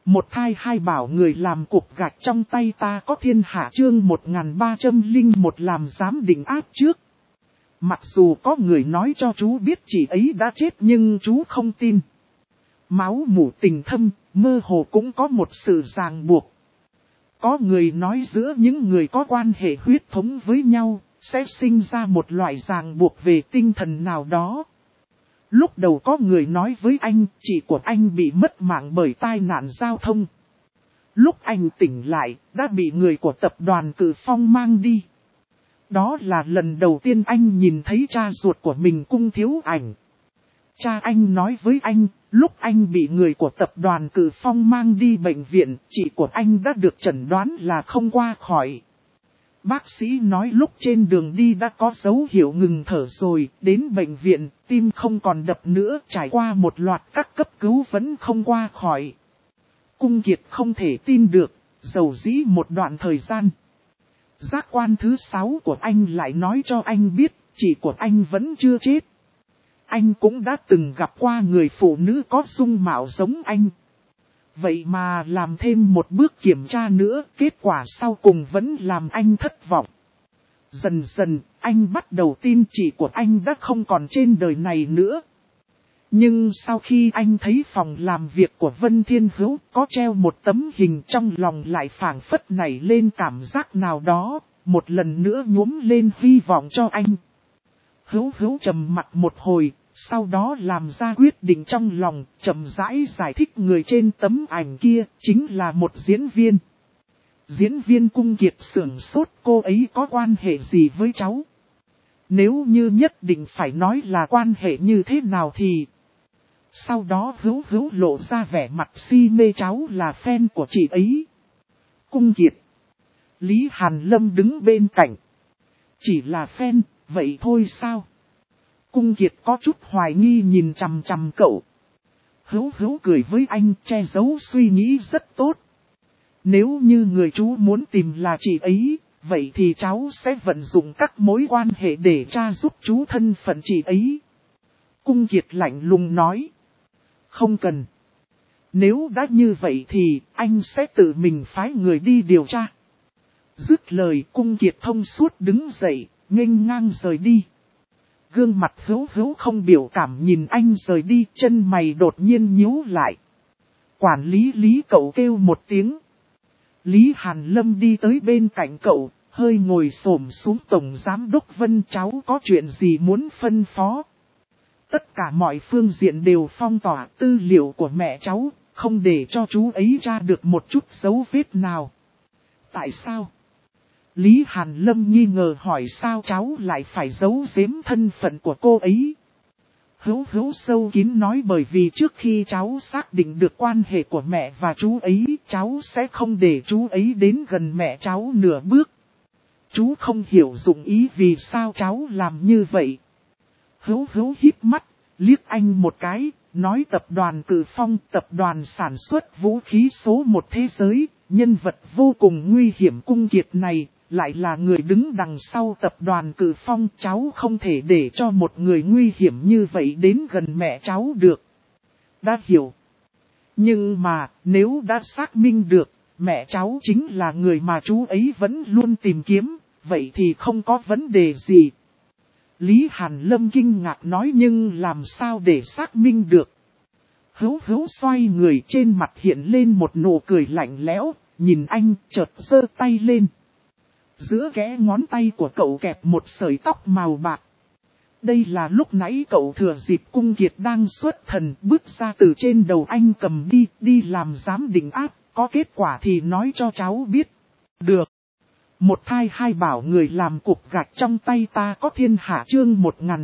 Một thai hai bảo người làm cục gạch trong tay ta có thiên hạ chương 1301 làm giám định áp trước. Mặc dù có người nói cho chú biết chị ấy đã chết nhưng chú không tin. Máu mủ tình thâm, mơ hồ cũng có một sự ràng buộc. Có người nói giữa những người có quan hệ huyết thống với nhau, sẽ sinh ra một loại ràng buộc về tinh thần nào đó. Lúc đầu có người nói với anh, chị của anh bị mất mạng bởi tai nạn giao thông. Lúc anh tỉnh lại, đã bị người của tập đoàn Cự Phong mang đi. Đó là lần đầu tiên anh nhìn thấy cha ruột của mình Cung Thiếu Ảnh. Cha anh nói với anh, lúc anh bị người của tập đoàn Cự Phong mang đi bệnh viện, chị của anh đã được chẩn đoán là không qua khỏi. Bác sĩ nói lúc trên đường đi đã có dấu hiệu ngừng thở rồi, đến bệnh viện, tim không còn đập nữa, trải qua một loạt các cấp cứu vẫn không qua khỏi. Cung Kiệt không thể tin được, dầu dĩ một đoạn thời gian. Giác quan thứ 6 của anh lại nói cho anh biết, chị của anh vẫn chưa chết. Anh cũng đã từng gặp qua người phụ nữ có dung mạo giống anh. Vậy mà làm thêm một bước kiểm tra nữa, kết quả sau cùng vẫn làm anh thất vọng. Dần dần, anh bắt đầu tin chị của anh đã không còn trên đời này nữa. Nhưng sau khi anh thấy phòng làm việc của Vân Thiên Hữu có treo một tấm hình, trong lòng lại phảng phất nảy lên cảm giác nào đó, một lần nữa nhuốm lên hy vọng cho anh. Hữu trầm mặt một hồi, sau đó làm ra quyết định trong lòng, chậm rãi giải thích người trên tấm ảnh kia chính là một diễn viên. Diễn viên Cung Kiệt sửng sốt, cô ấy có quan hệ gì với cháu? Nếu như nhất định phải nói là quan hệ như thế nào thì... Sau đó Hữu lộ ra vẻ mặt si mê, cháu là fan của chị ấy. Cung Kiệt. Lý Hàn Lâm đứng bên cạnh. Chỉ là fan, vậy thôi sao? Cung Kiệt có chút hoài nghi nhìn chằm chằm cậu. Hữu cười với anh, che giấu suy nghĩ rất tốt. Nếu như người chú muốn tìm là chị ấy, vậy thì cháu sẽ vận dụng các mối quan hệ để tra giúp chú thân phận chị ấy. Cung Kiệt lạnh lùng nói. Không cần. Nếu đã như vậy thì anh sẽ tự mình phái người đi điều tra. Dứt lời, Cung Kiệt thông suốt đứng dậy, nghênh ngang rời đi. Gương mặt Hữu không biểu cảm nhìn anh rời đi, chân mày đột nhiên nhíu lại. Quản lý cậu kêu một tiếng. Lý Hàn Lâm đi tới bên cạnh cậu, hơi ngồi xổm xuống. Tổng giám đốc Vân, cháu có chuyện gì muốn phân phó? Tất cả mọi phương diện đều phong tỏa tư liệu của mẹ cháu, không để cho chú ấy ra được một chút dấu vết nào. Tại sao? Lý Hàn Lâm nghi ngờ hỏi, sao cháu lại phải giấu giếm thân phận của cô ấy? Hữu sâu kín nói, bởi vì trước khi cháu xác định được quan hệ của mẹ và chú ấy, cháu sẽ không để chú ấy đến gần mẹ cháu nửa bước. Chú không hiểu dụng ý vì sao cháu làm như vậy. Hữu híp mắt, liếc anh một cái, nói tập đoàn Cự Phong, tập đoàn sản xuất vũ khí số 1 thế giới, nhân vật vô cùng nguy hiểm. Cung Kiệt này, lại là người đứng đằng sau tập đoàn Cự Phong. Cháu không thể để cho một người nguy hiểm như vậy đến gần mẹ cháu được. Đã hiểu. Nhưng mà, nếu đã xác minh được, mẹ cháu chính là người mà chú ấy vẫn luôn tìm kiếm, vậy thì không có vấn đề gì. Lý Hàn Lâm kinh ngạc nói, nhưng làm sao để xác minh được? Hữu xoay người, trên mặt hiện lên một nụ cười lạnh lẽo, nhìn anh chợt giơ tay lên. Giữa kẽ ngón tay của cậu kẹp một sợi tóc màu bạc. Đây là lúc nãy cậu thừa dịp Cung Kiệt đang xuất thần bước ra từ trên đầu anh cầm đi làm giám định áp, có kết quả thì nói cho cháu biết. Được. Một thai hai bảo người làm cục gạch trong tay ta có thiên hạ chương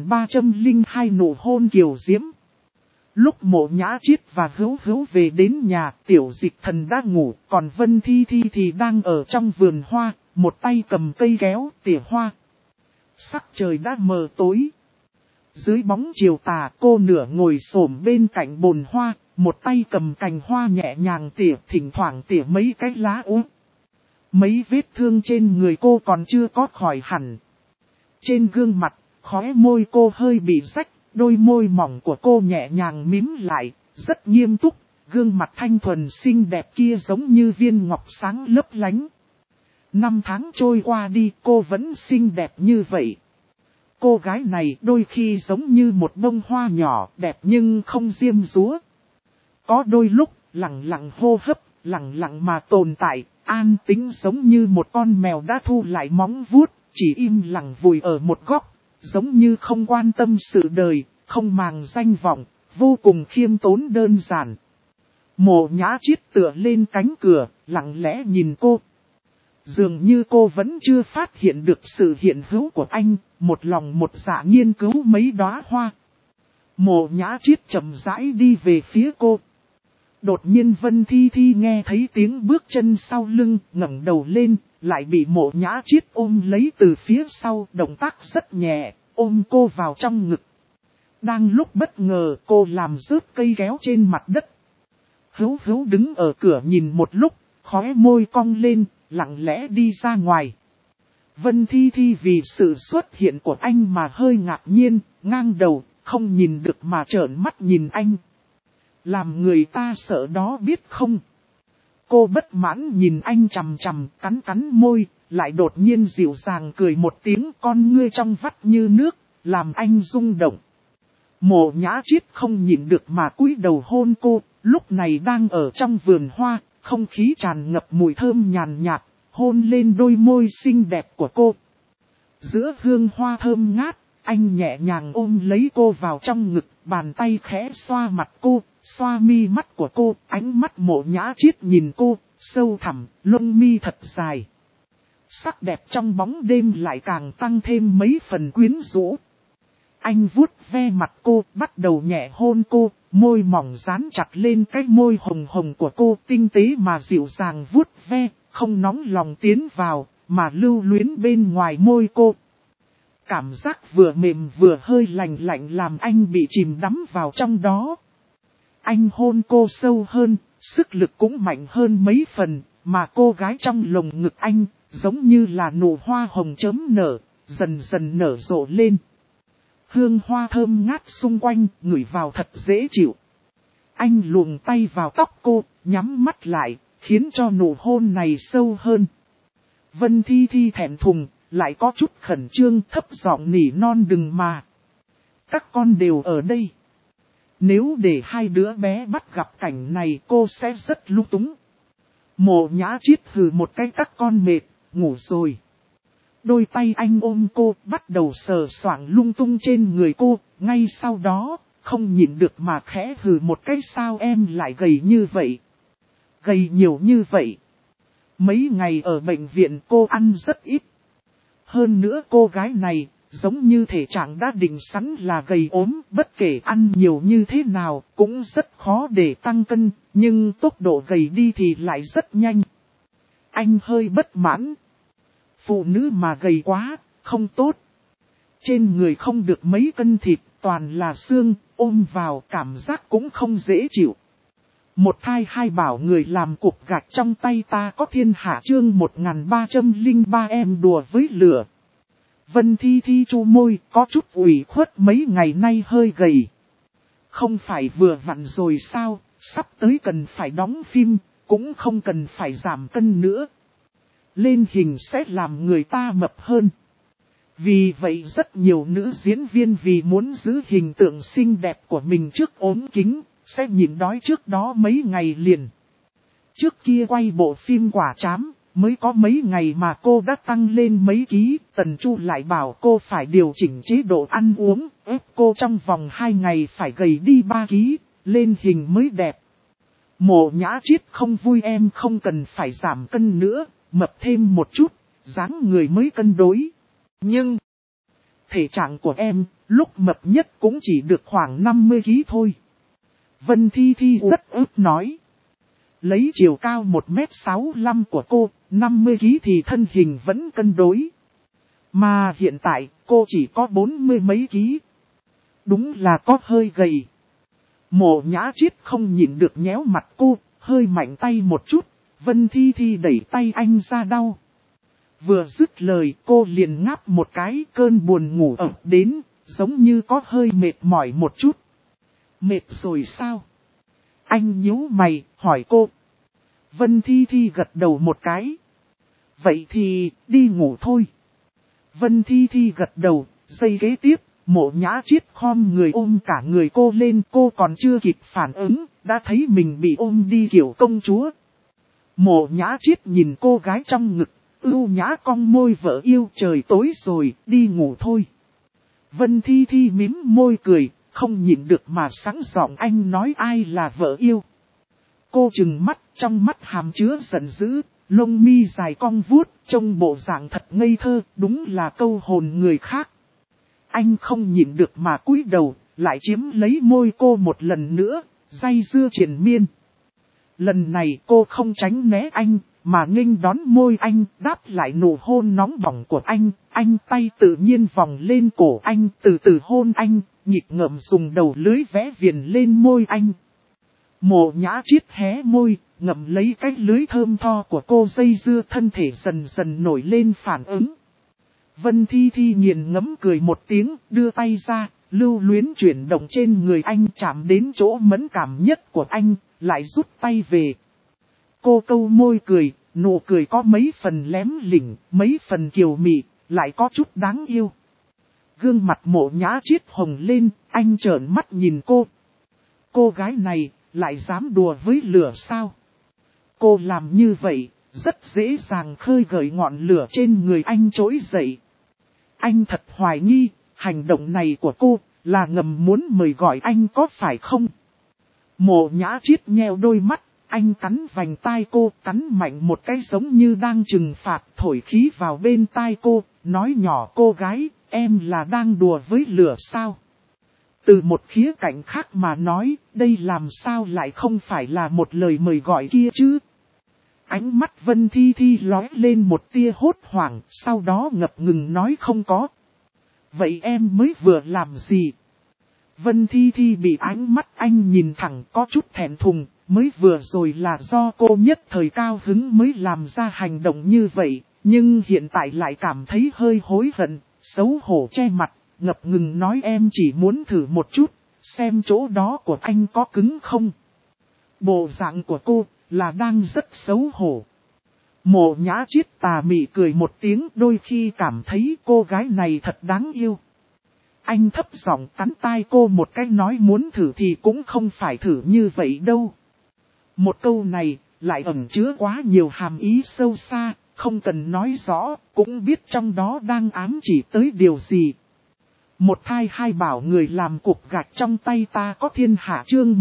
1302 nụ hôn kiều diễm. Lúc Mộ Nhã Chiết và Hữu về đến nhà, Tiểu Dịch Thần đã ngủ, còn Vân Thi thì đang ở trong vườn hoa, một tay cầm cây kéo tỉa hoa. Sắc trời đã mờ tối. Dưới bóng chiều tà, cô nửa ngồi xổm bên cạnh bồn hoa, một tay cầm cành hoa nhẹ nhàng tỉa, thỉnh thoảng tỉa mấy cái lá úa. Mấy vết thương trên người cô còn chưa có khỏi hẳn. Trên gương mặt, khóe môi cô hơi bị rách, đôi môi mỏng của cô nhẹ nhàng mím lại, rất nghiêm túc, gương mặt thanh thuần xinh đẹp kia giống như viên ngọc sáng lấp lánh. 5 tháng trôi qua đi cô vẫn xinh đẹp như vậy. Cô gái này đôi khi giống như một bông hoa nhỏ đẹp nhưng không diêm dúa. Có đôi lúc lặng lặng hô hấp, lặng lặng mà tồn tại, an tĩnh giống như một con mèo đã thu lại móng vuốt, chỉ im lặng vùi ở một góc, giống như không quan tâm sự đời, không màng danh vọng, vô cùng khiêm tốn đơn giản. Mộ Nhã Chiết tựa lên cánh cửa, lặng lẽ nhìn cô. Dường như cô vẫn chưa phát hiện được sự hiện hữu của anh, một lòng một dạ nghiên cứu mấy đóa hoa. Mộ Nhã Chiết chậm rãi đi về phía cô. Đột nhiên Vân Thi Thi nghe thấy tiếng bước chân sau lưng, ngẩng đầu lên, lại bị Mộ Nhã Chiết ôm lấy từ phía sau, động tác rất nhẹ, ôm cô vào trong ngực. Đang lúc bất ngờ cô làm rớt cây kéo trên mặt đất. Hữu Hữu đứng ở cửa nhìn một lúc, khóe môi cong lên, lặng lẽ đi ra ngoài. Vân Thi Thi vì sự xuất hiện của anh mà hơi ngạc nhiên, ngang đầu, không nhìn được mà trợn mắt nhìn anh. Làm người ta sợ đó biết không? Cô bất mãn nhìn anh chằm chằm, cắn cắn môi, lại đột nhiên dịu dàng cười một tiếng, con ngươi trong vắt như nước, làm anh rung động. Mộ Nhã Chiết không nhịn được mà cúi đầu hôn cô, lúc này đang ở trong vườn hoa, không khí tràn ngập mùi thơm nhàn nhạt, hôn lên đôi môi xinh đẹp của cô. Giữa hương hoa thơm ngát, anh nhẹ nhàng ôm lấy cô vào trong ngực, bàn tay khẽ xoa mặt cô, xoa mi mắt của cô, ánh mắt Mộ Nhã Chiết nhìn cô, sâu thẳm, lông mi thật dài. Sắc đẹp trong bóng đêm lại càng tăng thêm mấy phần quyến rũ. Anh vuốt ve mặt cô, bắt đầu nhẹ hôn cô, môi mỏng dán chặt lên cái môi hồng hồng của cô, tinh tế mà dịu dàng vuốt ve, không nóng lòng tiến vào, mà lưu luyến bên ngoài môi cô. Cảm giác vừa mềm vừa hơi lạnh lạnh làm anh bị chìm đắm vào trong đó. Anh hôn cô sâu hơn, sức lực cũng mạnh hơn mấy phần, mà cô gái trong lồng ngực anh, giống như là nụ hoa hồng chớm nở, dần dần nở rộ lên. Hương hoa thơm ngát xung quanh, ngửi vào thật dễ chịu. Anh luồn tay vào tóc cô, nhắm mắt lại, khiến cho nụ hôn này sâu hơn. Vân Thi Thi thẹn thùng, lại có chút khẩn trương, thấp giọng nỉ non đừng mà. Các con đều ở đây. Nếu để hai đứa bé bắt gặp cảnh này cô sẽ rất lung túng. Mộ Nhã Chiết hừ một cái các con mệt, ngủ rồi. Đôi tay anh ôm cô, bắt đầu sờ soạng lung tung trên người cô, ngay sau đó, không nhịn được mà khẽ hừ một cái sao em lại gầy như vậy. Gầy nhiều như vậy. Mấy ngày ở bệnh viện cô ăn rất ít. Hơn nữa cô gái này, giống như thể trạng đã định sẵn là gầy ốm, bất kể ăn nhiều như thế nào, cũng rất khó để tăng cân, nhưng tốc độ gầy đi thì lại rất nhanh. Anh hơi bất mãn. Phụ nữ mà gầy quá, không tốt. Trên người không được mấy cân thịt, toàn là xương, ôm vào cảm giác cũng không dễ chịu. Một thai hai bảo người làm cục gạch trong tay ta có thiên hạ chương 1303 em đùa với lửa. Vân Thi Thi chu môi, có chút ủy khuất mấy ngày nay hơi gầy. Không phải vừa vặn rồi sao, sắp tới cần phải đóng phim, cũng không cần phải giảm cân nữa. Lên hình sẽ làm người ta mập hơn. Vì vậy rất nhiều nữ diễn viên vì muốn giữ hình tượng xinh đẹp của mình trước ốm kính, sẽ nhịn đói trước đó mấy ngày liền. Trước kia quay bộ phim Quả Trám, mới có mấy ngày mà cô đã tăng lên mấy ký, Tần Chu lại bảo cô phải điều chỉnh chế độ ăn uống, ép cô trong vòng 2 ngày phải gầy đi 3 ký, lên hình mới đẹp. Mộ Nhã Chiết không vui em không cần phải giảm cân nữa, mập thêm một chút, dáng người mới cân đối. Nhưng, thể trạng của em, lúc mập nhất cũng chỉ được khoảng 50 ký thôi. Vân Thi Thi rất ức nói. Lấy chiều cao 1m65 của cô, 50 ký thì thân hình vẫn cân đối. Mà hiện tại, cô chỉ có 40 mấy ký. Đúng là có hơi gầy. Mộ Nhã Chiết không nhịn được nhéo mặt cô, hơi mạnh tay một chút. Vân Thi Thi đẩy tay anh ra đau. Vừa dứt lời cô liền ngáp một cái, cơn buồn ngủ ập đến, giống như có hơi mệt mỏi một chút. Mệt rồi sao? Anh nhíu mày, hỏi cô. Vân Thi Thi gật đầu một cái. Vậy thì, đi ngủ thôi. Vân Thi Thi gật đầu, giây kế tiếp, Mộ Nhã Chiết khom người ôm cả người cô lên. Cô còn chưa kịp phản ứng, đã thấy mình bị ôm đi kiểu công chúa. Mộ Nhã Chiết nhìn cô gái trong ngực, ưu nhã cong môi vợ yêu. Trời tối rồi, đi ngủ thôi. Vân Thi Thi mím môi cười, không nhịn được mà sẵn giọng anh nói ai là vợ yêu. Cô trừng mắt, trong mắt hàm chứa giận dữ, lông mi dài cong vuốt, trông bộ dạng thật ngây thơ, đúng là câu hồn người khác. Anh không nhịn được mà cúi đầu, lại chiếm lấy môi cô một lần nữa, day dưa triền miên. Lần này cô không tránh né anh, mà nghênh đón môi anh, đáp lại nụ hôn nóng bỏng của anh tay tự nhiên vòng lên cổ anh, từ từ hôn anh, nhịp ngậm dùng đầu lưỡi vẽ viền lên môi anh. Mộ Nhã Chiết hé môi, ngậm lấy cái lưỡi thơm tho của cô, dây dưa thân thể dần dần nổi lên phản ứng. Vân Thi Thi nghiền ngẫm cười một tiếng, đưa tay ra, lưu luyến chuyển động trên người anh, chạm đến chỗ mẫn cảm nhất của anh, lại rút tay về. Cô câu môi cười, nụ cười có mấy phần lém lỉnh, mấy phần kiều mị, lại có chút đáng yêu. Gương mặt Mộ Nhã Chiết hồng lên, anh trợn mắt nhìn cô. Cô gái này, lại dám đùa với lửa sao? Cô làm như vậy, rất dễ dàng khơi gợi ngọn lửa trên người anh trỗi dậy. Anh thật hoài nghi, hành động này của cô, là ngầm muốn mời gọi anh có phải không? Mộ Nhã Chiết nheo đôi mắt, anh cắn vành tai cô, cắn mạnh một cái giống như đang trừng phạt, thổi khí vào bên tai cô, nói nhỏ cô gái, em là đang đùa với lửa sao? Từ một khía cạnh khác mà nói, đây làm sao lại không phải là một lời mời gọi kia chứ? Ánh mắt Vân Thi Thi lóe lên một tia hốt hoảng, sau đó ngập ngừng nói không có. Vậy em mới vừa làm gì? Vân Thi Thi bị ánh mắt anh nhìn thẳng có chút thẹn thùng, mới vừa rồi là do cô nhất thời cao hứng mới làm ra hành động như vậy, nhưng hiện tại lại cảm thấy hơi hối hận, xấu hổ che mặt, ngập ngừng nói em chỉ muốn thử một chút, xem chỗ đó của anh có cứng không. Bộ dạng của cô là đang rất xấu hổ. Mộ Nhã Chiết tà mị cười một tiếng, đôi khi cảm thấy cô gái này thật đáng yêu. Anh thấp giọng cắn tai cô một cái, nói muốn thử thì cũng không phải thử như vậy đâu. Một câu này lại ẩn chứa quá nhiều hàm ý sâu xa, không cần nói rõ, cũng biết trong đó đang ám chỉ tới điều gì. Một thai hai bảo người làm cục gạch trong tay ta có thiên hạ, chương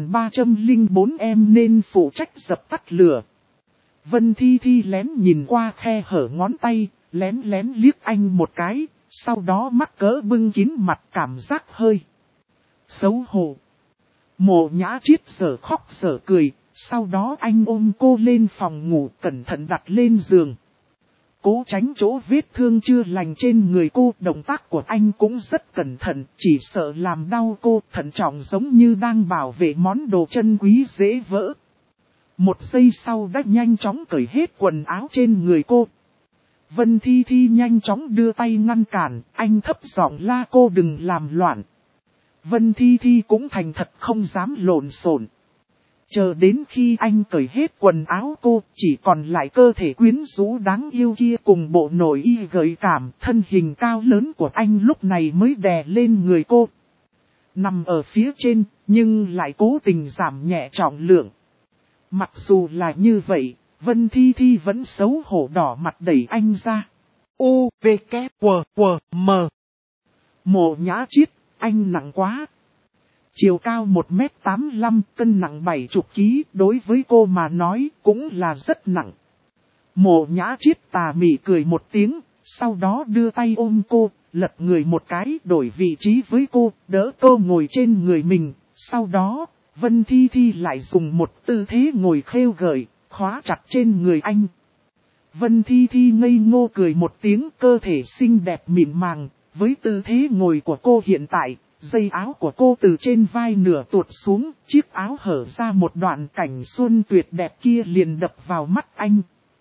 1304 em nên phụ trách dập tắt lửa. Vân Thi Thi lén nhìn qua khe hở ngón tay, lén lén liếc anh một cái, sau đó mắc cỡ bưng kín mặt, cảm giác hơi xấu hổ. Mộ Nhã Chiết sở khóc sở cười, sau đó anh ôm cô lên phòng ngủ, cẩn thận đặt lên giường. Cố tránh chỗ vết thương chưa lành trên người cô, động tác của anh cũng rất cẩn thận, chỉ sợ làm đau cô, thận trọng giống như đang bảo vệ món đồ chân quý dễ vỡ. Một giây sau đã nhanh chóng cởi hết quần áo trên người cô. Vân Thi Thi nhanh chóng đưa tay ngăn cản, anh thấp giọng la cô đừng làm loạn. Vân Thi Thi cũng thành thật không dám lộn xộn. Chờ đến khi anh cởi hết quần áo cô, chỉ còn lại cơ thể quyến rũ đáng yêu kia cùng bộ nội y gợi cảm, thân hình cao lớn của anh lúc này mới đè lên người cô. Nằm ở phía trên, nhưng lại cố tình giảm nhẹ trọng lượng. Mặc dù là như vậy, Vân Thi Thi vẫn xấu hổ đỏ mặt đẩy anh ra. U, V, K, W, W, M. Mộ Nhã Chiết, anh nặng quá. Chiều cao 1m85, cân nặng 70 kg, đối với cô mà nói cũng là rất nặng. Mộ Nhã Chiết tà mị cười một tiếng, sau đó đưa tay ôm cô, lật người một cái, đổi vị trí với cô, đỡ cô ngồi trên người mình. Sau đó, Vân Thi Thi lại dùng một tư thế ngồi khêu gợi, khóa chặt trên người anh. Vân Thi Thi ngây ngô cười một tiếng, cơ thể xinh đẹp mịn màng, với tư thế ngồi của cô hiện tại. Dây áo của cô từ trên vai nửa tuột xuống, chiếc áo hở ra một đoạn cảnh xuân tuyệt đẹp kia liền đập vào mắt anh.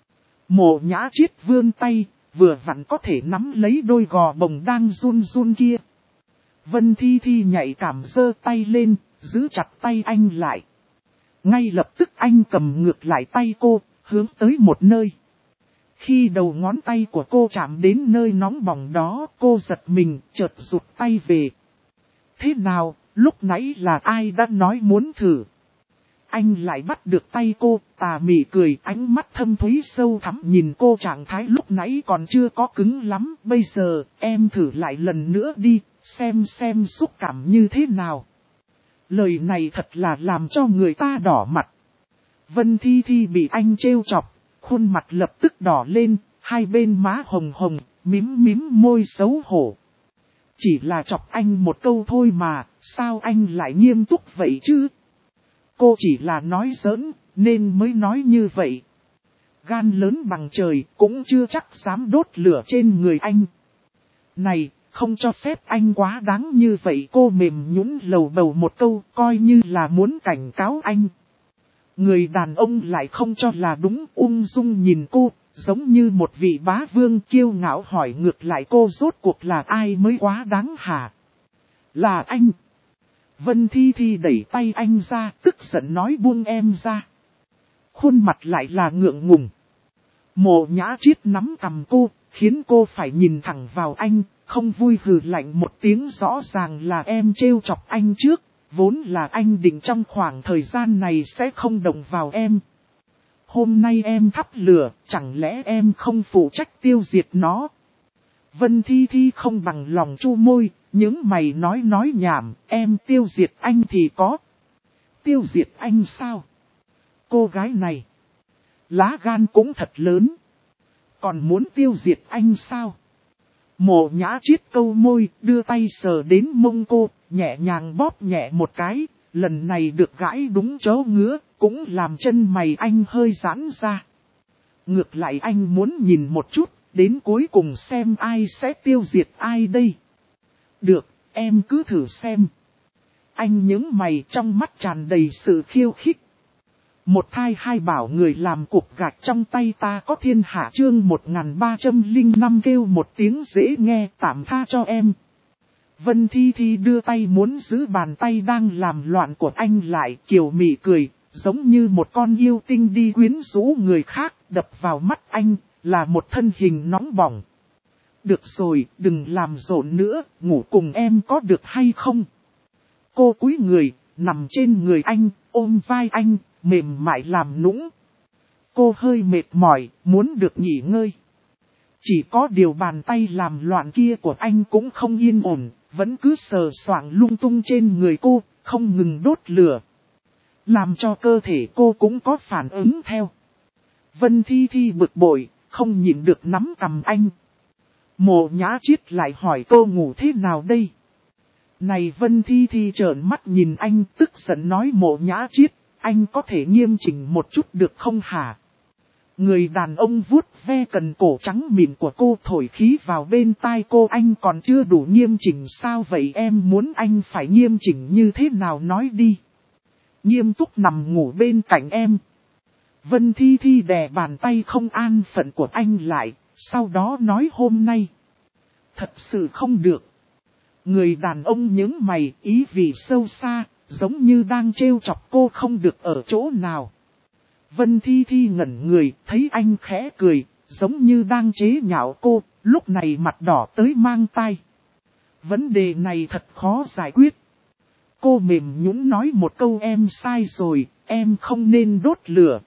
Mộ Nhã Chiết vươn tay, vừa vặn có thể nắm lấy đôi gò bồng đang run run kia. Vân Thi Thi nhạy cảm giơ tay lên, giữ chặt tay anh lại. Ngay lập tức anh cầm ngược lại tay cô, hướng tới một nơi. Khi đầu ngón tay của cô chạm đến nơi nóng bỏng đó, cô giật mình, chợt rụt tay về. Thế nào, lúc nãy là ai đã nói muốn thử? Anh lại bắt được tay cô, tà mị cười, ánh mắt thâm thúy sâu thẳm nhìn cô. Trạng thái lúc nãy còn chưa có cứng lắm, bây giờ em thử lại lần nữa đi, xem xúc cảm như thế nào. Lời này thật là làm cho người ta đỏ mặt. Vân Thi Thi bị anh trêu chọc, khuôn mặt lập tức đỏ lên, hai bên má hồng hồng, mím môi xấu hổ. Chỉ là chọc anh một câu thôi mà, sao anh lại nghiêm túc vậy chứ? Cô chỉ là nói giỡn, nên mới nói như vậy. Gan lớn bằng trời, cũng chưa chắc dám đốt lửa trên người anh. Này, không cho phép anh quá đáng như vậy. Cô mềm nhũn lầu bầu một câu, coi như là muốn cảnh cáo anh. Người đàn ông lại không cho là đúng, ung dung nhìn cô, giống như một vị bá vương kiêu ngạo hỏi ngược lại cô rốt cuộc là ai mới quá đáng hả? Là anh. Vân Thi Thi đẩy tay anh ra, tức giận nói buông em ra. Khuôn mặt lại là ngượng ngùng. Mộ Nhã Triết nắm cằm cô, khiến cô phải nhìn thẳng vào anh, không vui hừ lạnh một tiếng. Rõ ràng là em trêu chọc anh trước, vốn là anh định trong khoảng thời gian này sẽ không động vào em. Hôm nay em thắp lửa, chẳng lẽ em không phụ trách tiêu diệt nó? Vân Thi Thi không bằng lòng chu môi, những mày nói nhảm, em tiêu diệt anh thì có. Tiêu diệt anh sao? Cô gái này, lá gan cũng thật lớn. Còn muốn tiêu diệt anh sao? Mộ Nhã Triết câu môi, đưa tay sờ đến mông cô, nhẹ nhàng bóp nhẹ một cái, lần này được gãi đúng chỗ ngứa, cũng làm chân mày anh hơi giãn ra. Ngược lại anh muốn nhìn một chút, đến cuối cùng xem ai sẽ tiêu diệt ai đây. Được, em cứ thử xem. Anh nhướng mày, trong mắt tràn đầy sự khiêu khích. Một thai hai bảo người làm cục gạch trong tay ta có thiên hạ. Chương 1305 kêu một tiếng dễ nghe, tạm tha cho em. Vân Thi Thi đưa tay muốn giữ bàn tay đang làm loạn của anh lại, kiều mị cười, giống như một con yêu tinh đi quyến rũ người khác. Đập vào mắt anh là một thân hình nóng bỏng. Được rồi, đừng làm rộn nữa, ngủ cùng em có được hay không? Cô cúi người, nằm trên người anh, ôm vai anh, mềm mại làm nũng. Cô hơi mệt mỏi, muốn được nghỉ ngơi. Chỉ có điều bàn tay làm loạn kia của anh cũng không yên ổn, vẫn cứ sờ soạng lung tung trên người cô, không ngừng đốt lửa. Làm cho cơ thể cô cũng có phản ứng theo. Vân Thi Thi bực bội, không nhịn được nắm cằm anh. Mộ Nhã Triết lại hỏi cô ngủ thế nào đây? Này Vân Thi Thi trợn mắt nhìn anh, tức giận nói Mộ Nhã Triết, anh có thể nghiêm chỉnh một chút được không hả? Người đàn ông vuốt ve cần cổ trắng mịn của cô, thổi khí vào bên tai cô. Anh còn chưa đủ nghiêm chỉnh sao vậy? Em muốn anh phải nghiêm chỉnh như thế nào nói đi. Nghiêm túc nằm ngủ bên cạnh em. Vân Thi Thi đè bàn tay không an phận của anh lại, sau đó nói hôm nay. Thật sự không được. Người đàn ông nhướng mày, ý vị sâu xa, giống như đang trêu chọc cô không được ở chỗ nào. Vân Thi Thi ngẩn người, thấy anh khẽ cười, giống như đang chế nhạo cô, lúc này mặt đỏ tới mang tai. Vấn đề này thật khó giải quyết. Cô mềm nhũn nói một câu em sai rồi, em không nên đốt lửa.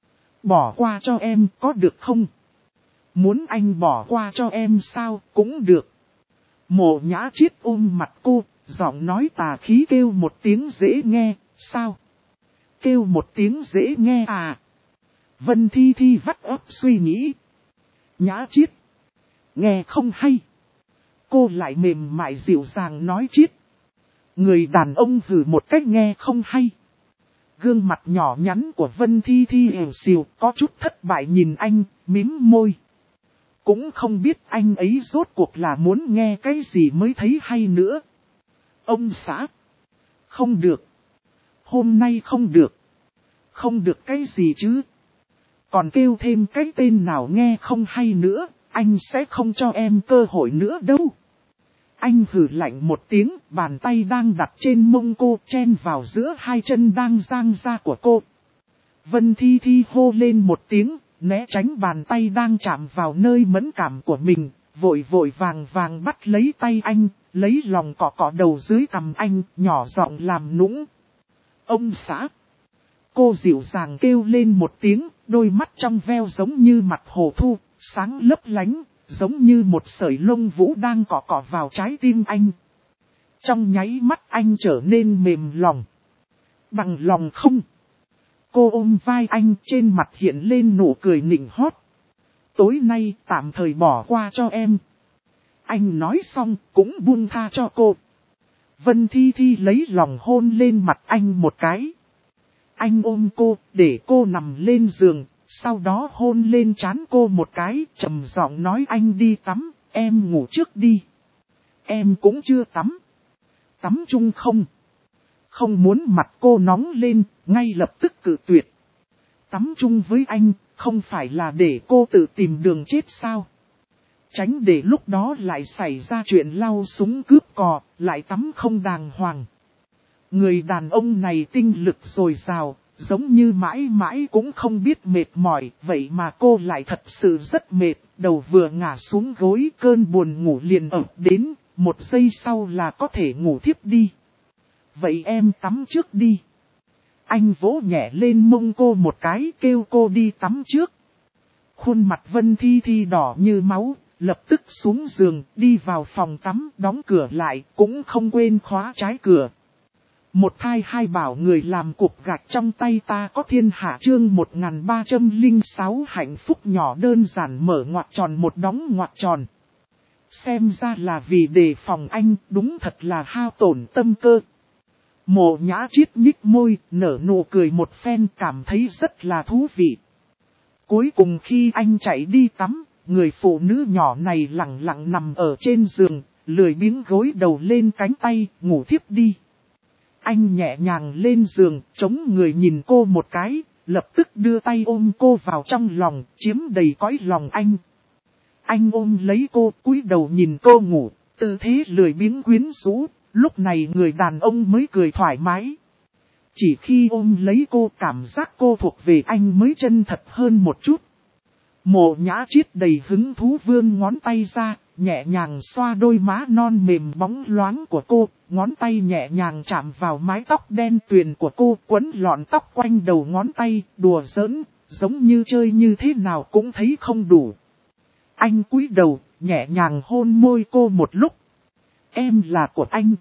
Bỏ qua cho em có được không? Muốn anh bỏ qua cho em sao cũng được. Mộ Nhã Triết ôm mặt cô, giọng nói tà khí kêu một tiếng dễ nghe, sao? Kêu một tiếng dễ nghe à? Vân Thi Thi vắt óc suy nghĩ. Nhã Triết, nghe không hay. Cô lại mềm mại dịu dàng nói Triết. Người đàn ông hừ một cách nghe không hay. Gương mặt nhỏ nhắn của Vân Thi Thi ỉu xìu, có chút thất bại nhìn anh, mím môi. Cũng không biết anh ấy rốt cuộc là muốn nghe cái gì mới thấy hay nữa. Ông xã. Không được. Hôm nay không được. Không được cái gì chứ. Còn kêu thêm cái tên nào nghe không hay nữa, anh sẽ không cho em cơ hội nữa đâu. Anh hừ lạnh một tiếng, bàn tay đang đặt trên mông cô chen vào giữa hai chân đang giang ra của cô, Vân Thi Thi hô lên một tiếng, né tránh bàn tay đang chạm vào nơi mẫn cảm của mình, vội vội vàng vàng bắt lấy tay anh, lấy lòng cọ cọ đầu dưới cằm anh, nhỏ giọng làm nũng. Ông xã. Cô dịu dàng kêu lên một tiếng, đôi mắt trong veo giống như mặt hồ thu, sáng lấp lánh, giống như một sợi lông vũ đang cọ cọ vào trái tim anh. Trong nháy mắt anh trở nên mềm lòng. Bằng lòng không? Cô ôm vai anh, trên mặt hiện lên nụ cười nịnh hót. Tối nay tạm thời bỏ qua cho em. Anh nói xong cũng buông tha cho cô. Vân Thi Thi lấy lòng hôn lên mặt anh một cái. Anh ôm cô, để cô nằm lên giường, sau đó hôn lên trán cô một cái, trầm giọng nói anh đi tắm, em ngủ trước đi. Em cũng chưa tắm. Tắm chung không? Không muốn mặt cô nóng lên, ngay lập tức cự tuyệt. Tắm chung với anh, không phải là để cô tự tìm đường chết sao? Tránh để lúc đó lại xảy ra chuyện lau súng cướp cò, lại tắm không đàng hoàng. Người đàn ông này tinh lực dồi dào, giống như mãi mãi cũng không biết mệt mỏi, vậy mà cô lại thật sự rất mệt, đầu vừa ngả xuống gối, cơn buồn ngủ liền ập đến, một giây sau là có thể ngủ thiếp đi. Vậy em tắm trước đi. Anh vỗ nhẹ lên mông cô một cái, kêu cô đi tắm trước. Khuôn mặt Vân Thi Thi đỏ như máu, lập tức xuống giường, đi vào phòng tắm, đóng cửa lại, cũng không quên khóa trái cửa. Một thai hai bảo người làm cục gạch trong tay ta có thiên hạ chương 1306 hạnh phúc nhỏ đơn giản mở ngoặc tròn một đóng ngoặc tròn. Xem ra là vì đề phòng anh, đúng thật là hao tổn tâm cơ. Mộ Nhã Triết nhích môi, nở nụ cười một phen, cảm thấy rất là thú vị. Cuối cùng khi anh chạy đi tắm, người phụ nữ nhỏ này lặng lặng nằm ở trên giường, lười biếng gối đầu lên cánh tay, ngủ thiếp đi. Anh nhẹ nhàng lên giường, chống người nhìn cô một cái, lập tức đưa tay ôm cô vào trong lòng, chiếm đầy cõi lòng anh. Anh ôm lấy cô, cúi đầu nhìn cô ngủ, tư thế lười biếng quyến rũ, lúc này người đàn ông mới cười thoải mái. Chỉ khi ôm lấy cô, cảm giác cô thuộc về anh mới chân thật hơn một chút. Mộ Nhã Triết đầy hứng thú vươn ngón tay ra, nhẹ nhàng xoa đôi má non mềm bóng loáng của cô, ngón tay nhẹ nhàng chạm vào mái tóc đen tuyền của cô, quấn lọn tóc quanh đầu ngón tay, đùa giỡn, giống như chơi như thế nào cũng thấy không đủ. Anh cúi đầu, nhẹ nhàng hôn môi cô một lúc. Em là của anh.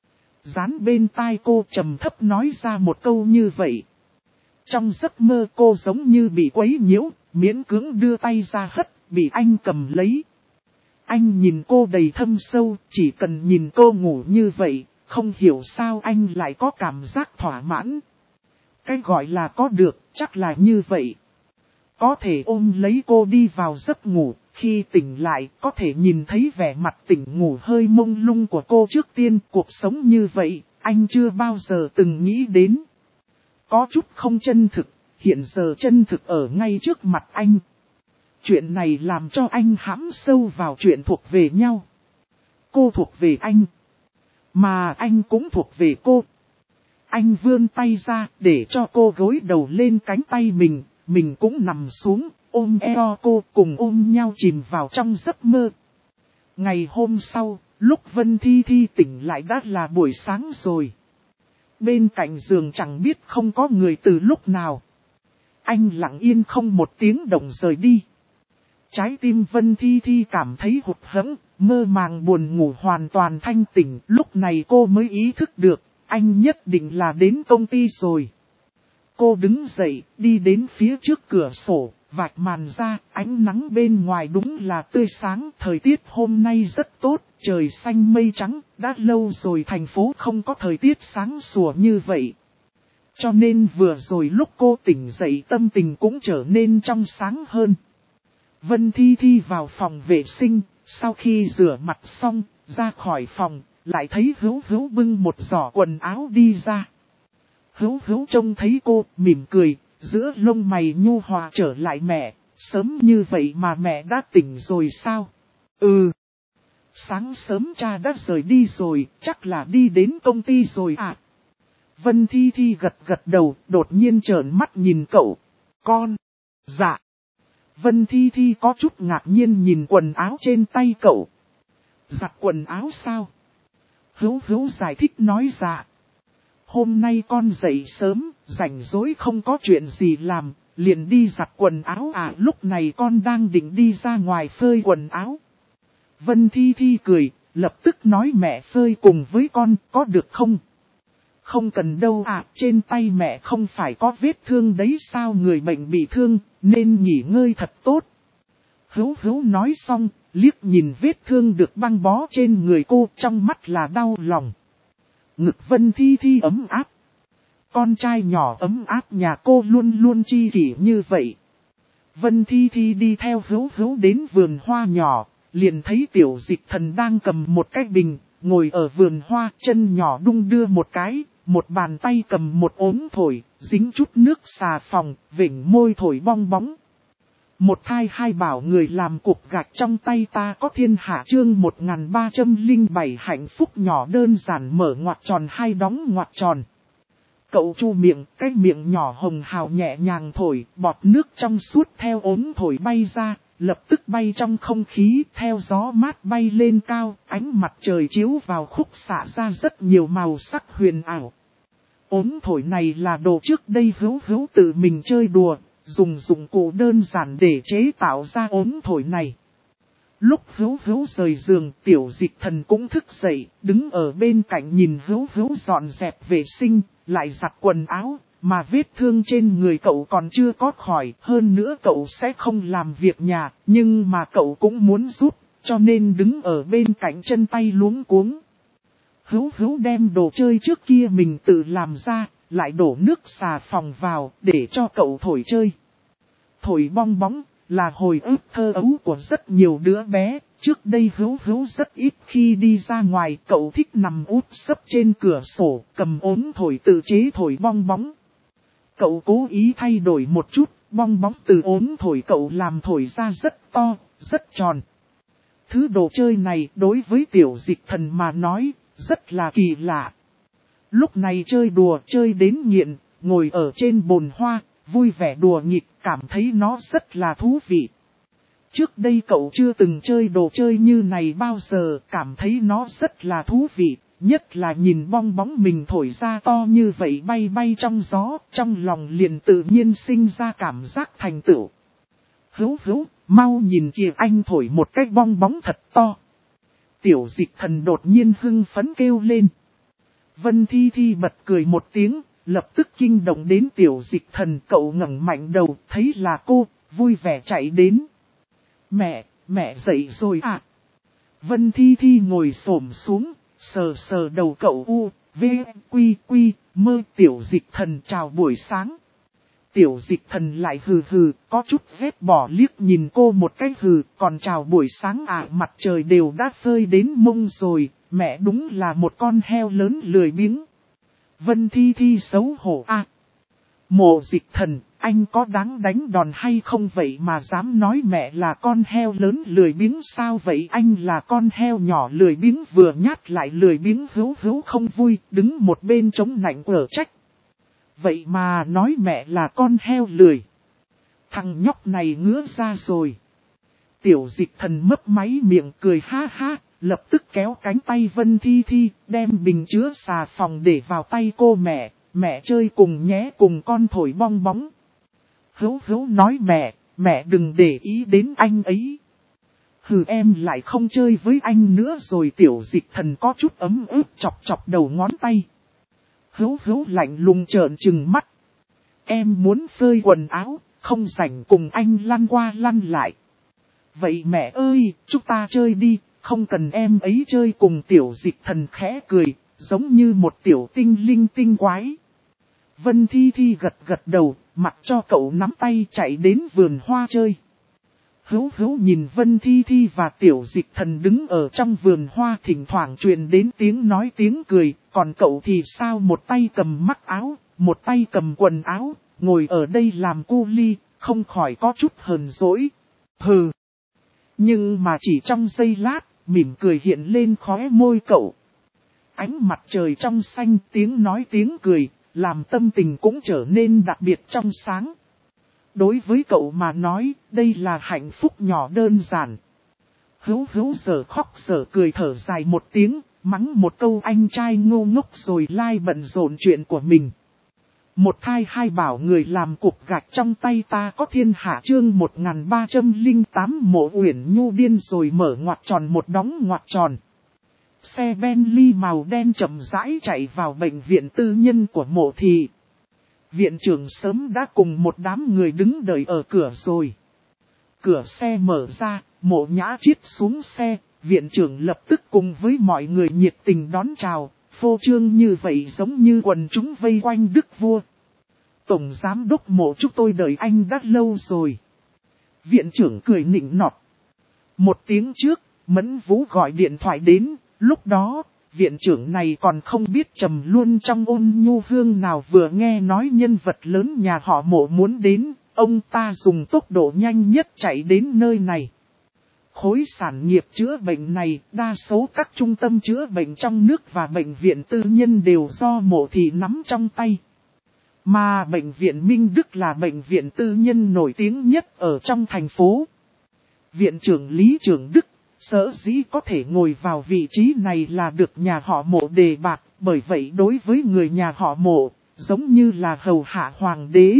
Dán bên tai cô trầm thấp nói ra một câu như vậy. Trong giấc mơ cô giống như bị quấy nhiễu, miễn cưỡng đưa tay ra hất, bị anh cầm lấy. Anh nhìn cô đầy thâm sâu, chỉ cần nhìn cô ngủ như vậy, không hiểu sao anh lại có cảm giác thỏa mãn. Cái gọi là có được, chắc là như vậy. Có thể ôm lấy cô đi vào giấc ngủ, khi tỉnh lại có thể nhìn thấy vẻ mặt tỉnh ngủ hơi mông lung của cô trước tiên. Cuộc sống như vậy, anh chưa bao giờ từng nghĩ đến. Có chút không chân thực, hiện giờ chân thực ở ngay trước mặt anh. Chuyện này làm cho anh hãm sâu vào chuyện thuộc về nhau. Cô thuộc về anh, mà anh cũng thuộc về cô. Anh vươn tay ra để cho cô gối đầu lên cánh tay mình cũng nằm xuống, ôm eo cô cùng ôm nhau chìm vào trong giấc mơ. Ngày hôm sau, lúc Vân Thi Thi tỉnh lại đã là buổi sáng rồi. Bên cạnh giường chẳng biết không có người từ lúc nào. Anh lặng yên không một tiếng động rời đi. Trái tim Vân Thi Thi cảm thấy hụt hẫng, mơ màng buồn ngủ hoàn toàn thanh tỉnh. Lúc này cô mới ý thức được, anh nhất định là đến công ty rồi. Cô đứng dậy, đi đến phía trước cửa sổ, vạch màn ra, ánh nắng bên ngoài đúng là tươi sáng. Thời tiết hôm nay rất tốt, trời xanh mây trắng, đã lâu rồi thành phố không có thời tiết sáng sủa như vậy. Cho nên vừa rồi lúc cô tỉnh dậy tâm tình cũng trở nên trong sáng hơn. Vân Thi Thi vào phòng vệ sinh, sau khi rửa mặt xong, ra khỏi phòng, lại thấy Hữu Hữu bưng một giỏ quần áo đi ra. Hữu Hữu trông thấy cô, mỉm cười, giữa lông mày nhu hòa trở lại mẹ, sớm như vậy mà mẹ đã tỉnh rồi sao? Ừ. Sáng sớm cha đã rời đi rồi, chắc là đi đến công ty rồi à? Vân Thi Thi gật gật đầu, đột nhiên trợn mắt nhìn cậu. Con. Dạ. Vân Thi Thi có chút ngạc nhiên nhìn quần áo trên tay cậu. Giặt quần áo sao? Hữu Hữu giải thích nói dạ. Hôm nay con dậy sớm, rảnh rỗi không có chuyện gì làm, liền đi giặt quần áo à. Lúc này con đang định đi ra ngoài phơi quần áo. Vân Thi Thi cười, lập tức nói mẹ phơi cùng với con, có được không? Không cần đâu à, trên tay mẹ không phải có vết thương đấy sao, người bệnh bị thương, nên nghỉ ngơi thật tốt. Hữu Hữu nói xong, liếc nhìn vết thương được băng bó trên người cô, trong mắt là đau lòng. Ngực Vân Thi Thi ấm áp. Con trai nhỏ ấm áp nhà cô luôn luôn chi kỷ như vậy. Vân Thi Thi đi theo Hữu Hữu đến vườn hoa nhỏ, liền thấy Tiểu Dịch Thần đang cầm một cái bình, ngồi ở vườn hoa, chân nhỏ đung đưa một cái, một bàn tay cầm một ốm thổi, dính chút nước xà phòng, vểnh môi thổi bong bóng. Một thai hai bảo người làm cục gạch trong tay ta có thiên hạ chương 1307 hạnh phúc nhỏ đơn giản mở ngoặc tròn hai đóng ngoặc tròn. Cậu chu miệng, cái miệng nhỏ hồng hào nhẹ nhàng thổi, bọt nước trong suốt theo ốm thổi bay ra, lập tức bay trong không khí, theo gió mát bay lên cao, ánh mặt trời chiếu vào khúc xạ ra rất nhiều màu sắc huyền ảo. Ốm thổi này là đồ trước đây Hữu Hữu tự mình chơi đùa, dùng dụng cụ đơn giản để chế tạo ra ốm thổi này. Lúc Hữu Hữu rời giường, Tiểu Dịch Thần cũng thức dậy, đứng ở bên cạnh nhìn Hữu Hữu dọn dẹp vệ sinh, lại giặt quần áo, mà vết thương trên người cậu còn chưa có khỏi, hơn nữa cậu sẽ không làm việc nhà, nhưng mà cậu cũng muốn giúp, cho nên đứng ở bên cạnh chân tay luống cuống. Hữu Hữu đem đồ chơi trước kia mình tự làm ra, lại đổ nước xà phòng vào, để cho cậu thổi chơi. Thổi bong bóng là hồi ức thơ ấu của rất nhiều đứa bé, trước đây Hữu Hữu rất ít khi đi ra ngoài, cậu thích nằm úp sấp trên cửa sổ, cầm ốm thổi tự chế thổi bong bóng. Cậu cố ý thay đổi một chút, bong bóng từ ốm thổi cậu làm thổi ra rất to, rất tròn. Thứ đồ chơi này đối với Tiểu Dịch Thần mà nói, rất là kỳ lạ. Lúc này chơi đùa chơi đến nghiện, ngồi ở trên bồn hoa, vui vẻ đùa nghịch, cảm thấy nó rất là thú vị. Trước đây cậu chưa từng chơi đồ chơi như này bao giờ, cảm thấy nó rất là thú vị, nhất là nhìn bong bóng mình thổi ra to như vậy bay bay trong gió, trong lòng liền tự nhiên sinh ra cảm giác thành tựu. Hữu Hữu, mau nhìn kìa anh thổi một cái bong bóng thật to. Tiểu Dịch Thần đột nhiên hưng phấn kêu lên. Vân Thi Thi bật cười một tiếng, lập tức kinh động đến Tiểu Dịch Thần, cậu ngẩng mạnh đầu, thấy là cô, vui vẻ chạy đến. Mẹ dậy rồi à? Vân Thi Thi ngồi xổm xuống, sờ sờ đầu cậu u, v, quy, mơ. Tiểu Dịch Thần chào buổi sáng. Tiểu Dịch Thần lại hừ hừ, có chút vết bỏ liếc nhìn cô một cái hừ, còn chào buổi sáng à, mặt trời đều đã phơi đến mông rồi, mẹ đúng là một con heo lớn lười biếng. Vân Thi Thi xấu hổ à. Mộ Dịch Thần, anh có đáng đánh đòn hay không vậy mà dám nói mẹ là con heo lớn lười biếng sao vậy, anh là con heo nhỏ lười biếng vừa nhát lại lười biếng. Hữu Hữu không vui, đứng một bên chống nạnh ở trách. Vậy mà nói mẹ là con heo lười. Thằng nhóc này ngứa ra rồi. Tiểu Dịch Thần mấp máy miệng cười ha ha, lập tức kéo cánh tay Vân Thi Thi, đem bình chứa xà phòng để vào tay cô. Mẹ chơi cùng nhé, cùng con thổi bong bóng. Hữu Hữu nói mẹ đừng để ý đến anh ấy. Hừ, em lại không chơi với anh nữa rồi. Tiểu Dịch Thần có chút ấm ức chọc chọc đầu ngón tay. Hữu Hữu lạnh lùng trợn trừng mắt. Em muốn phơi quần áo, không rảnh cùng anh lăn qua lăn lại. Vậy mẹ ơi, chúng ta chơi đi, không cần em ấy chơi cùng. Tiểu Dịch Thần khẽ cười, giống như một tiểu tinh linh tinh quái. Vân Thi Thi gật đầu, mặc cho cậu nắm tay chạy đến vườn hoa chơi. Hữu Hữu nhìn Vân Thi Thi và Tiểu Dịch Thần đứng ở trong vườn hoa, thỉnh thoảng truyền đến tiếng nói tiếng cười, còn cậu thì sao, một tay cầm mắc áo, một tay cầm quần áo, ngồi ở đây làm cu ly, không khỏi có chút hờn dỗi. Hừ. Nhưng mà chỉ trong giây lát, mỉm cười hiện lên khóe môi cậu. ánh mặt trời trong xanh, tiếng nói tiếng cười, làm tâm tình cũng trở nên đặc biệt trong sáng. Đối với cậu mà nói, đây là hạnh phúc nhỏ đơn giản. Hữu giờ khóc giờ cười thở dài một tiếng, mắng một câu anh trai ngu ngốc rồi lai bận rộn chuyện của mình. Một thai hai bảo người làm cục gạch trong tay ta có thiên hạ chương 1308 Mộ Uyển Nhu điên rồi mở ngoặc tròn một đóng ngoặc tròn. Xe Bentley màu đen chậm rãi chạy vào bệnh viện tư nhân của Mộ thị. Viện trưởng sớm đã cùng một đám người đứng đợi ở cửa rồi. Cửa xe mở ra, Mộ Nhã Chiết xuống xe, viện trưởng lập tức cùng với mọi người nhiệt tình đón chào, phô trương như vậy giống như quần chúng vây quanh đức vua. Tổng giám đốc Mộ chúng tôi đợi anh đã lâu rồi. Viện trưởng cười nịnh nọt. Một tiếng trước, Mẫn Vũ gọi điện thoại đến, lúc đó, viện trưởng này còn không biết trầm luôn trong ôn nhu hương nào vừa nghe nói nhân vật lớn nhà họ Mộ muốn đến, ông ta dùng tốc độ nhanh nhất chạy đến nơi này. Khối sản nghiệp chữa bệnh này, đa số các trung tâm chữa bệnh trong nước và bệnh viện tư nhân đều do Mộ thị nắm trong tay. Mà bệnh viện Minh Đức là bệnh viện tư nhân nổi tiếng nhất ở trong thành phố. Viện trưởng Lý Trường Đức, sở dĩ có thể ngồi vào vị trí này là được nhà họ Mộ đề bạt, bởi vậy đối với người nhà họ Mộ, giống như là hầu hạ hoàng đế.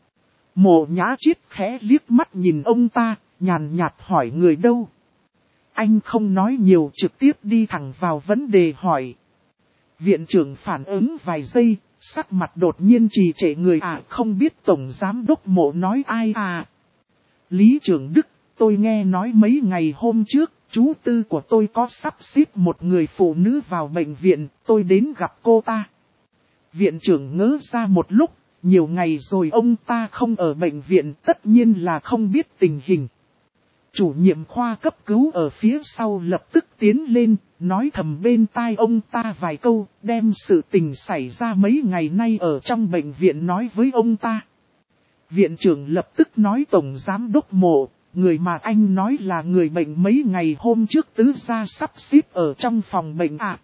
Mộ Nhã Chiết khẽ liếc mắt nhìn ông ta, nhàn nhạt hỏi người đâu. Anh không nói nhiều, trực tiếp đi thẳng vào vấn đề hỏi. Viện trưởng phản ứng vài giây, sắc mặt đột nhiên trì trệ người không biết tổng giám đốc Mộ nói ai à. Lý Trường Đức, tôi nghe nói mấy ngày hôm trước, chú tư của tôi có sắp xếp một người phụ nữ vào bệnh viện, tôi đến gặp cô ta. Viện trưởng ngớ ra một lúc, nhiều ngày rồi ông ta không ở bệnh viện, tất nhiên là không biết tình hình. Chủ nhiệm khoa cấp cứu ở phía sau lập tức tiến lên, nói thầm bên tai ông ta vài câu, đem sự tình xảy ra mấy ngày nay ở trong bệnh viện nói với ông ta. Viện trưởng lập tức nói tổng giám đốc Mộ, người mà anh nói là người bệnh mấy ngày hôm trước tứ gia sắp xếp ở trong phòng bệnh à.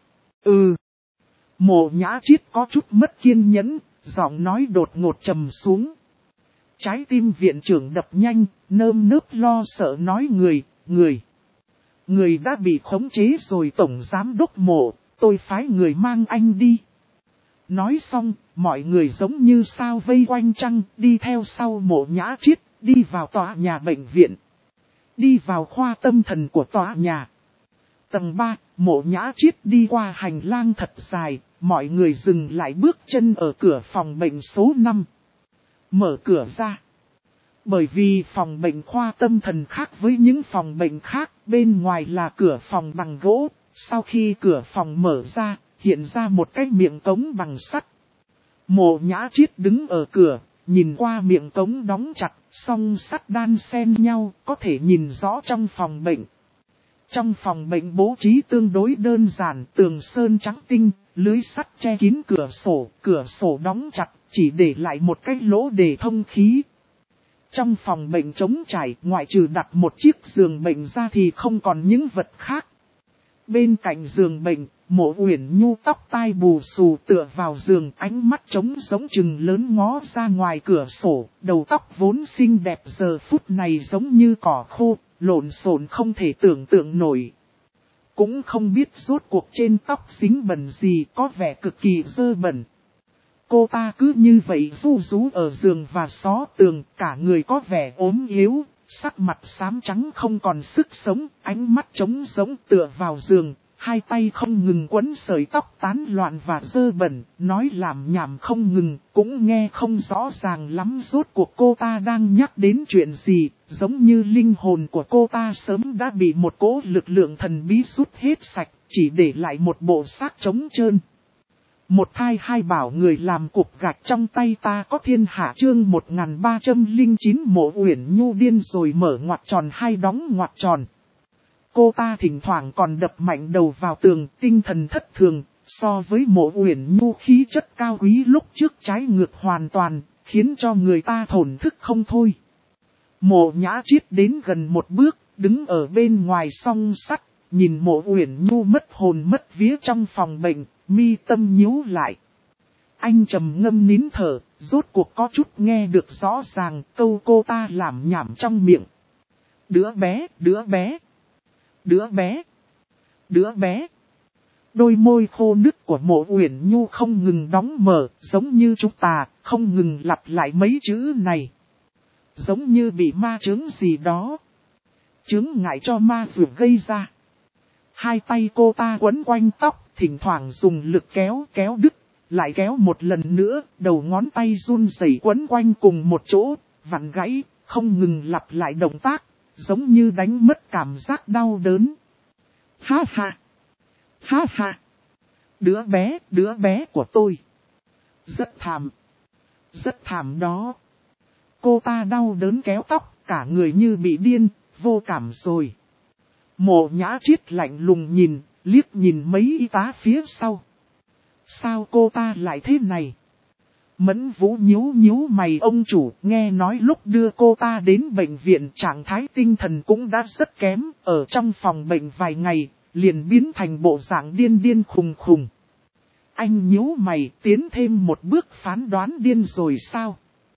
Mộ Nhã Chiết có chút mất kiên nhẫn, giọng nói đột ngột trầm xuống. Trái tim viện trưởng đập nhanh, nơm nớp lo sợ nói người đã bị khống chế rồi tổng giám đốc Mộ, tôi phái người mang anh đi. Nói xong, mọi người giống như sao vây quanh trăng, đi theo sau Mộ Nhã Chiết, đi vào tòa nhà bệnh viện. Đi vào khoa tâm thần của tòa nhà. Tầng 3, Mộ Nhã Chiết đi qua hành lang thật dài, mọi người dừng lại bước chân ở cửa phòng bệnh số 5. Mở cửa ra. Bởi vì phòng bệnh khoa tâm thần khác với những phòng bệnh khác, bên ngoài là cửa phòng bằng gỗ, sau khi cửa phòng mở ra, hiện ra một cái miệng cống bằng sắt. Mộ Nhã Chiết đứng ở cửa, nhìn qua miệng cống đóng chặt, song sắt đan xen nhau, có thể nhìn rõ trong phòng bệnh. Trong phòng bệnh bố trí tương đối đơn giản, tường sơn trắng tinh, lưới sắt che kín cửa sổ đóng chặt, chỉ để lại một cái lỗ để thông khí. Trong phòng bệnh trống trải, ngoại trừ đặt một chiếc giường bệnh ra thì không còn những vật khác. Bên cạnh giường bệnh, Mộ Uyển Nhu tóc tai bù xù tựa vào giường, ánh mắt trống giống chừng lớn ngó ra ngoài cửa sổ, đầu tóc vốn xinh đẹp giờ phút này giống như cỏ khô, lộn xộn không thể tưởng tượng nổi. Cũng không biết rốt cuộc trên tóc dính bẩn gì, có vẻ cực kỳ dơ bẩn. Cô ta cứ như vậy ru rú ở giường và xó tường, cả người có vẻ ốm yếu, sắc mặt xám trắng không còn sức sống, ánh mắt trống rỗng tựa vào giường, hai tay không ngừng quấn sợi tóc tán loạn và dơ bẩn, nói làm nhảm không ngừng, cũng nghe không rõ ràng lắm rốt cuộc cô ta đang nhắc đến chuyện gì, giống như linh hồn của cô ta sớm đã bị một cỗ lực lượng thần bí rút hết sạch, chỉ để lại một bộ xác trống trơn. Một thai hai bảo người làm cục gạch trong tay ta có thiên hạ chương 1309 Mộ Uyển Nhu điên rồi mở ngoặc tròn hai đóng ngoặc tròn. Cô ta thỉnh thoảng còn đập mạnh đầu vào tường, tinh thần thất thường, so với Mộ Uyển Nhu khí chất cao quý lúc trước trái ngược hoàn toàn, khiến cho người ta thổn thức không thôi. Mộ Nhã Chiết đến gần một bước, đứng ở bên ngoài song sắt, nhìn Mộ Uyển Nhu mất hồn mất vía trong phòng bệnh, mi tâm nhíu lại. Anh trầm ngâm nín thở, rốt cuộc có chút nghe được rõ ràng câu cô ta làm nhảm trong miệng. Đứa bé, đứa bé, đứa bé, đứa bé. Đôi môi khô nứt của Mộ Uyển Nhu không ngừng đóng mở, giống như chúng ta, không ngừng lặp lại mấy chữ này. Giống như bị ma chướng gì đó. Chướng ngại cho ma dược gây ra. Hai tay cô ta quấn quanh tóc, thỉnh thoảng dùng lực kéo đứt, lại kéo một lần nữa, đầu ngón tay run rẩy quấn quanh cùng một chỗ, vặn gãy, không ngừng lặp lại động tác, giống như đánh mất cảm giác đau đớn. Ha ha! Ha ha! Đứa bé của tôi. Rất thảm đó. Cô ta đau đớn kéo tóc, cả người như bị điên, vô cảm rồi. Mộ Nhã Triết lạnh lùng nhìn, liếc nhìn mấy y tá phía sau. Sao cô ta lại thế này? Mẫn Vũ nhíu mày, ông chủ, nghe nói lúc đưa cô ta đến bệnh viện trạng thái tinh thần cũng đã rất kém, ở trong phòng bệnh vài ngày, liền biến thành bộ dạng điên khùng. Anh nhíu mày, tiến thêm một bước, phán đoán điên rồi sao?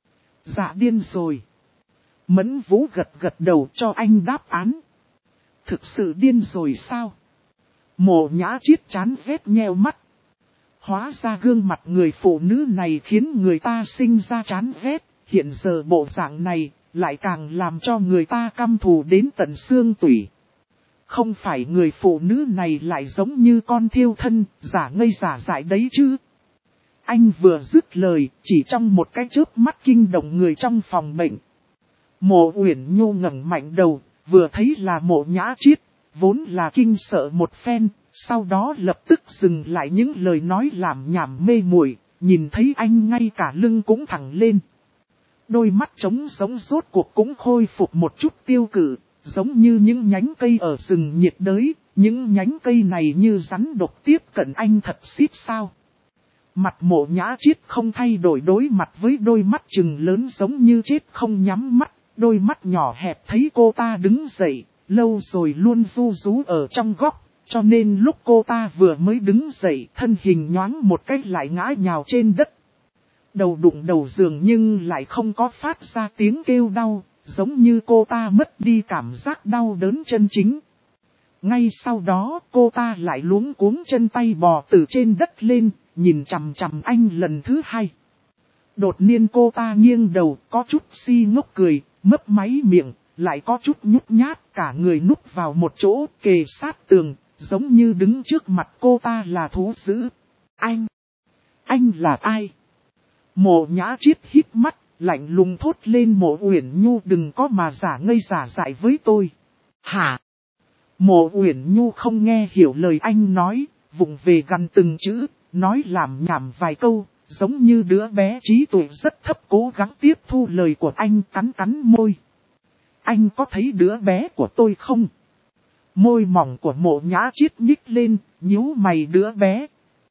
Dạ điên rồi. Mẫn Vũ gật đầu cho anh đáp án. Thực sự điên rồi sao? Mộ Nhã Triết chán ghét nheo mắt. Hóa ra gương mặt người phụ nữ này khiến người ta sinh ra chán ghét, hiện giờ bộ dạng này lại càng làm cho người ta căm thù đến tận xương tủy. Không phải người phụ nữ này lại giống như con thiêu thân, giả ngây giả dại đấy chứ. Anh vừa dứt lời, chỉ trong một cái chớp mắt kinh động người trong phòng bệnh. Mộ Uyển Nhu ngẩng mạnh đầu, vừa thấy là Mộ Nhã Triết, vốn là kinh sợ một phen, sau đó lập tức dừng lại những lời nói làm nhảm mê muội, nhìn thấy anh ngay cả lưng cũng thẳng lên. Đôi mắt trống giống rốt cuộc cũng khôi phục một chút tiêu cự, giống như những nhánh cây ở rừng nhiệt đới, những nhánh cây này như rắn độc tiếp cận anh thật xít sao. Mặt Mộ Nhã Triết không thay đổi, đối mặt với đôi mắt trừng lớn giống như chết không nhắm mắt, đôi mắt nhỏ hẹp thấy cô ta đứng dậy, lâu rồi luôn ru rú ở trong góc, cho nên lúc cô ta vừa mới đứng dậy thân hình nhoáng một cách lại ngã nhào trên đất. Đầu đụng đầu giường nhưng lại không có phát ra tiếng kêu đau, giống như cô ta mất đi cảm giác đau đớn chân chính. Ngay sau đó cô ta lại luống cuống chân tay bò từ trên đất lên, nhìn chằm chằm anh lần thứ hai. Đột nhiên cô ta nghiêng đầu, có chút si ngốc cười, mấp máy miệng, lại có chút nhút nhát, cả người núp vào một chỗ kề sát tường, giống như đứng trước mặt cô ta là thú dữ. Anh là ai? Mộ Nhã Triết hít mắt, lạnh lùng thốt lên, Mộ Uyển Nhu đừng có mà giả ngây giả dại với tôi. Hả? Mộ Uyển Nhu không nghe hiểu lời anh nói, vụng về gằn từng chữ, nói làm nhảm vài câu, giống như đứa bé trí tuệ rất thấp cố gắng tiếp thu lời của anh, cắn môi. Anh có thấy đứa bé của tôi không? Môi mỏng của Mộ Nhã Triết nhích lên, nhíu mày, đứa bé.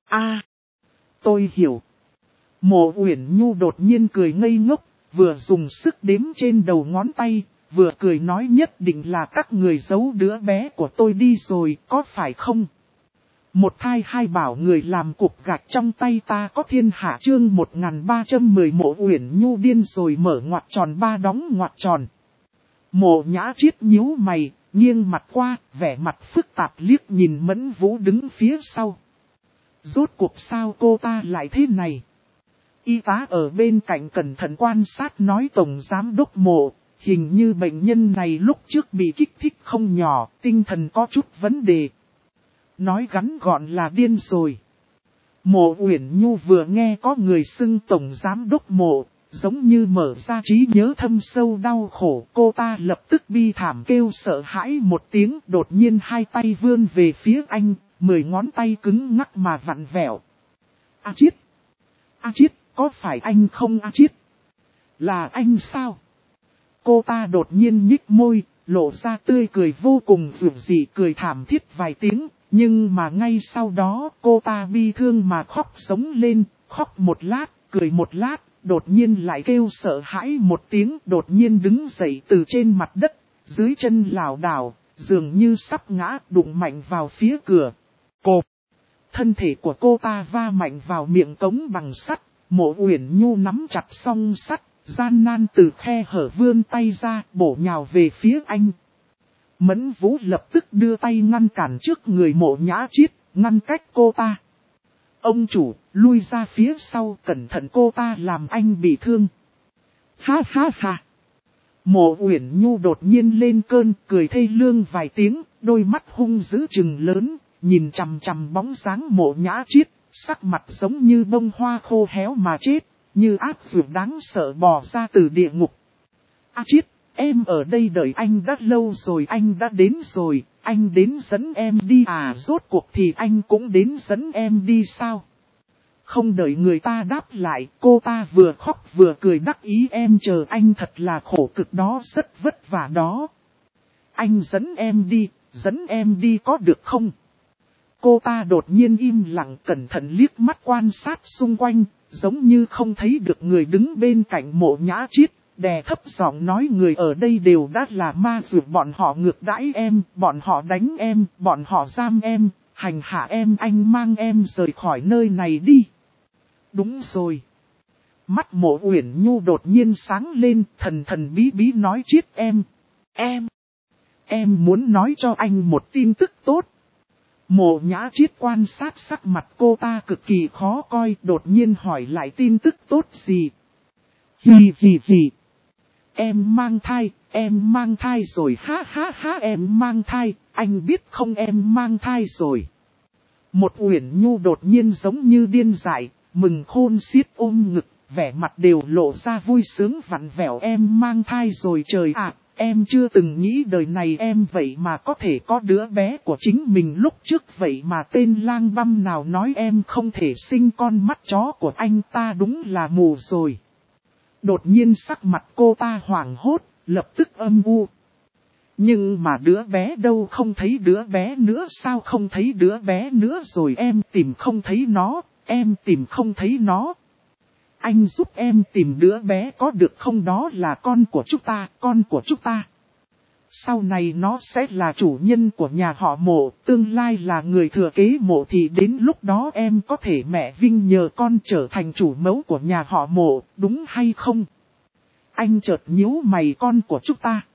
Tôi hiểu. Mộ Uyển Nhu đột nhiên cười ngây ngốc, vừa dùng sức đếm trên đầu ngón tay, vừa cười nói nhất định là các người giấu đứa bé của tôi đi rồi, có phải không? Một thai hai bảo người làm cục gạch trong tay ta có thiên hạ, chương 1310. Mộ Uyển Nhu điên rồi mở ngoặc tròn ba đóng ngoặc tròn. Mộ Nhã Triết nhíu mày, nghiêng mặt qua, vẻ mặt phức tạp liếc nhìn Mẫn Vũ đứng phía sau. Rốt cuộc sao cô ta lại thế này? Y tá ở bên cạnh cẩn thận quan sát nói, Tổng Giám đốc Mộ, hình như bệnh nhân này lúc trước bị kích thích không nhỏ, tinh thần có chút vấn đề. Nói ngắn gọn là điên rồi. Mộ Uyển Nhu vừa nghe có người xưng Tổng Giám đốc Mộ, giống như mở ra trí nhớ thâm sâu đau khổ, cô ta lập tức bi thảm kêu sợ hãi một tiếng, đột nhiên hai tay vươn về phía anh, 10 ngón tay cứng ngắc mà vặn vẹo. A Triết, có phải anh không A Triết? Là anh sao? Cô ta đột nhiên nhích môi, lộ ra tươi cười vô cùng dịu dị, cười thảm thiết vài tiếng, nhưng mà ngay sau đó cô ta bi thương mà khóc sống lên, khóc một lát, cười một lát, đột nhiên lại kêu sợ hãi một tiếng, đột nhiên đứng dậy từ trên mặt đất, dưới chân lảo đảo, dường như sắp ngã đụng mạnh vào phía cửa. Cộp! Thân thể của cô ta va mạnh vào miệng cống bằng sắt, Mộ Uyển Nhu nắm chặt song sắt, gian nan từ khe hở vươn tay ra bổ nhào về phía anh. Mẫn Vũ lập tức đưa tay ngăn cản trước người Mộ Nhã Chiết, ngăn cách cô ta. Ông chủ, lui ra phía sau, cẩn thận cô ta làm anh bị thương. Ha ha ha. Mộ Uyển Nhu đột nhiên lên cơn, cười thê lương vài tiếng, đôi mắt hung dữ trừng lớn, nhìn chằm chằm bóng dáng Mộ Nhã Chiết, sắc mặt giống như bông hoa khô héo mà chết, như ác dược đáng sợ bò ra từ địa ngục. Chiết, em ở đây đợi anh đã lâu rồi, anh đã đến rồi, anh đến dẫn em đi à? Rốt cuộc thì anh cũng đến dẫn em đi sao? Không đợi người ta đáp lại, cô ta vừa khóc vừa cười đắc ý, em chờ anh thật là khổ cực đó, rất vất vả đó. Anh dẫn em đi có được không? Cô ta đột nhiên im lặng, cẩn thận liếc mắt quan sát xung quanh, giống như không thấy được người đứng bên cạnh Mộ Nhã Chiết, đè thấp giọng nói, người ở đây đều đã là ma dược, bọn họ ngược đãi em, bọn họ đánh em, bọn họ giam em, hành hạ em, anh mang em rời khỏi nơi này đi. Đúng rồi. Mắt Mộ Uyển Nhu đột nhiên sáng lên, thần thần bí bí nói, Chiết em muốn nói cho anh một tin tức tốt. Mộ Nhã Chiết quan sát sắc mặt cô ta cực kỳ khó coi, đột nhiên hỏi lại, tin tức tốt gì? Hì hì hì. Em mang thai rồi, ha ha ha, em mang thai, anh biết không, em mang thai rồi. Một Uyển Nhu đột nhiên giống như điên dại, mừng khôn xiết ôm ngực, vẻ mặt đều lộ ra vui sướng vặn vẹo, em mang thai rồi, trời ạ, em chưa từng nghĩ đời này em vậy mà có thể có đứa bé của chính mình, lúc trước vậy mà tên lang băm nào nói em không thể sinh con, mắt chó của anh ta đúng là mù rồi. Đột nhiên sắc mặt cô ta hoảng hốt, lập tức âm u. Nhưng mà đứa bé đâu, không thấy đứa bé nữa, sao không thấy đứa bé nữa rồi, em tìm không thấy nó, em tìm không thấy nó. Anh giúp em tìm đứa bé có được không, đó là con của chúng ta, con của chúng ta. Sau này nó sẽ là chủ nhân của nhà họ Mộ, tương lai là người thừa kế Mộ, thì đến lúc đó em có thể mẹ vinh nhờ con trở thành chủ mẫu của nhà họ Mộ, đúng hay không? Anh chợt nhíu mày, con của chúng ta.